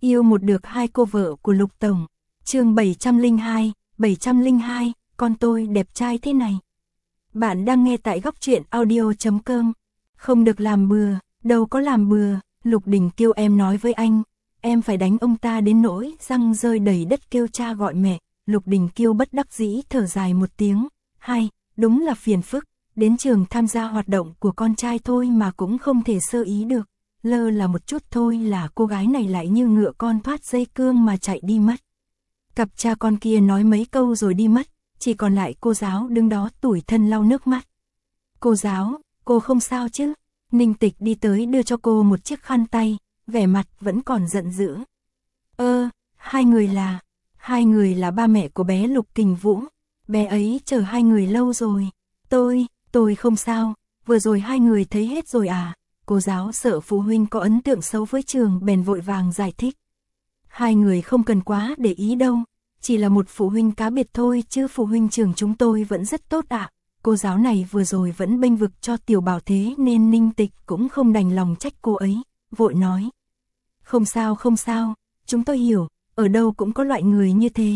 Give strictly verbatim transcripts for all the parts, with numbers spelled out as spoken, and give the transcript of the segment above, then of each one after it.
Yêu một được hai cô vợ của Lục Tổng. Chương bảy trăm lẻ hai, bảy trăm lẻ hai, con tôi đẹp trai thế này. Bạn đang nghe tại góc truyện audio chấm com. Không được làm bừa, đâu có làm bừa, Lục Đình Kiêu em nói với anh, em phải đánh ông ta đến nỗi răng rơi đầy đất kêu cha gọi mẹ. Lục Đình Kiêu bất đắc dĩ thở dài một tiếng, hai, đúng là phiền phức, đến trường tham gia hoạt động của con trai thôi mà cũng không thể sơ ý được. Lơ là một chút thôi là cô gái này lại như ngựa con thoát dây cương mà chạy đi mất. Cặp cha con kia nói mấy câu rồi đi mất, chỉ còn lại cô giáo đứng đó tủi thân lau nước mắt. Cô giáo, cô không sao chứ? Ninh Tịch đi tới đưa cho cô một chiếc khăn tay, vẻ mặt vẫn còn giận dữ. Ơ, hai người là, hai người là ba mẹ của bé Lục Kình Vũ, bé ấy chờ hai người lâu rồi. Tôi, tôi không sao, vừa rồi hai người thấy hết rồi à? Cô giáo sợ phụ huynh có ấn tượng xấu với trường bèn vội vàng giải thích. Hai người không cần quá để ý đâu, chỉ là một phụ huynh cá biệt thôi chứ phụ huynh trường chúng tôi vẫn rất tốt ạ. À. Cô giáo này vừa rồi vẫn bênh vực cho Tiểu Bảo thế nên Ninh Tịch cũng không đành lòng trách cô ấy, vội nói. Không sao không sao, chúng tôi hiểu, ở đâu cũng có loại người như thế.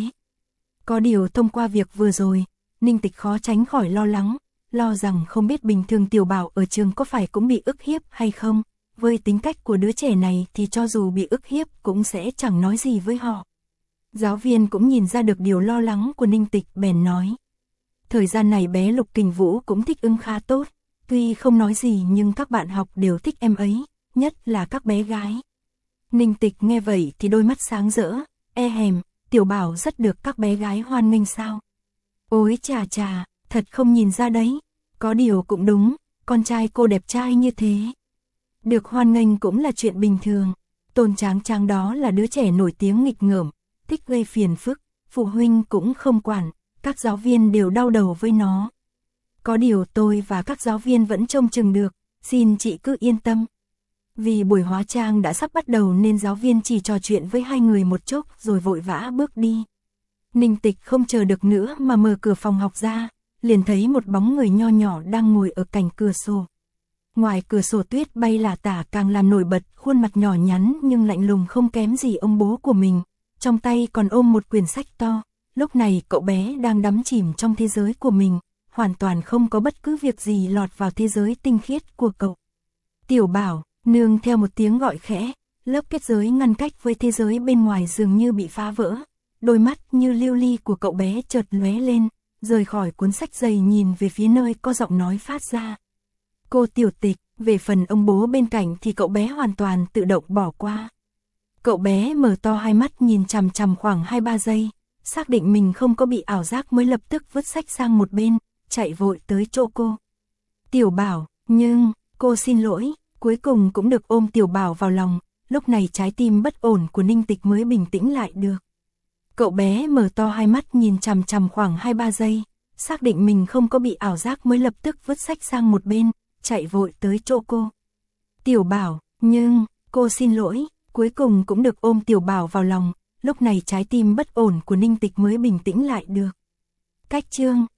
Có điều thông qua việc vừa rồi, Ninh Tịch khó tránh khỏi lo lắng, lo rằng không biết bình thường Tiểu Bảo ở trường có phải cũng bị ức hiếp hay không. Với tính cách của đứa trẻ này thì cho dù bị ức hiếp cũng sẽ chẳng nói gì với họ. Giáo viên cũng nhìn ra được điều lo lắng của Ninh Tịch bèn nói. Thời gian này bé Lục Kình Vũ cũng thích ứng khá tốt, tuy không nói gì nhưng các bạn học đều thích em ấy, nhất là các bé gái. Ninh Tịch nghe vậy thì đôi mắt sáng rỡ, e hèm, Tiểu Bảo rất được các bé gái hoan nghênh sao? Ôi chà chà, thật không nhìn ra đấy, có điều cũng đúng, con trai cô đẹp trai như thế. Được hoan nghênh cũng là chuyện bình thường, Tôn Tráng Tráng đó là đứa trẻ nổi tiếng nghịch ngợm, thích gây phiền phức, phụ huynh cũng không quản, các giáo viên đều đau đầu với nó. Có điều tôi và các giáo viên vẫn trông chừng được, xin chị cứ yên tâm. Vì buổi hóa trang đã sắp bắt đầu nên giáo viên chỉ trò chuyện với hai người một chút rồi vội vã bước đi. Ninh Tịch không chờ được nữa mà mở cửa phòng học ra, liền thấy một bóng người nho nhỏ đang ngồi ở cạnh cửa sổ. Ngoài cửa sổ tuyết bay lả tả càng làm nổi bật khuôn mặt nhỏ nhắn nhưng lạnh lùng không kém gì ông bố của mình, trong tay còn ôm một quyển sách to. Lúc này cậu bé đang đắm chìm trong thế giới của mình, hoàn toàn không có bất cứ việc gì lọt vào thế giới tinh khiết của cậu. Tiểu Bảo, nương theo một tiếng gọi khẽ, lớp kết giới ngăn cách với thế giới bên ngoài dường như bị phá vỡ. Đôi mắt như lưu ly của cậu bé chợt lóe lên, rời khỏi cuốn sách dày nhìn về phía nơi có giọng nói phát ra. Cô Tiểu Tịch, về phần ông bố bên cạnh thì cậu bé hoàn toàn tự động bỏ qua. Cậu bé mở to hai mắt nhìn chằm chằm khoảng hai ba giây, xác định mình không có bị ảo giác mới lập tức vứt sách sang một bên, chạy vội tới chỗ cô. Tiểu Bảo, nhưng, cô xin lỗi, cuối cùng cũng được ôm Tiểu Bảo vào lòng, lúc này trái tim bất ổn của Ninh Tịch mới bình tĩnh lại được. Cậu bé mở to hai mắt nhìn chằm chằm khoảng hai ba giây, xác định mình không có bị ảo giác mới lập tức vứt sách sang một bên, chạy vội tới chỗ cô. Tiểu Bảo, nhưng, cô xin lỗi, cuối cùng cũng được ôm Tiểu Bảo vào lòng, lúc này trái tim bất ổn của Ninh Tịch mới bình tĩnh lại được. Cách chương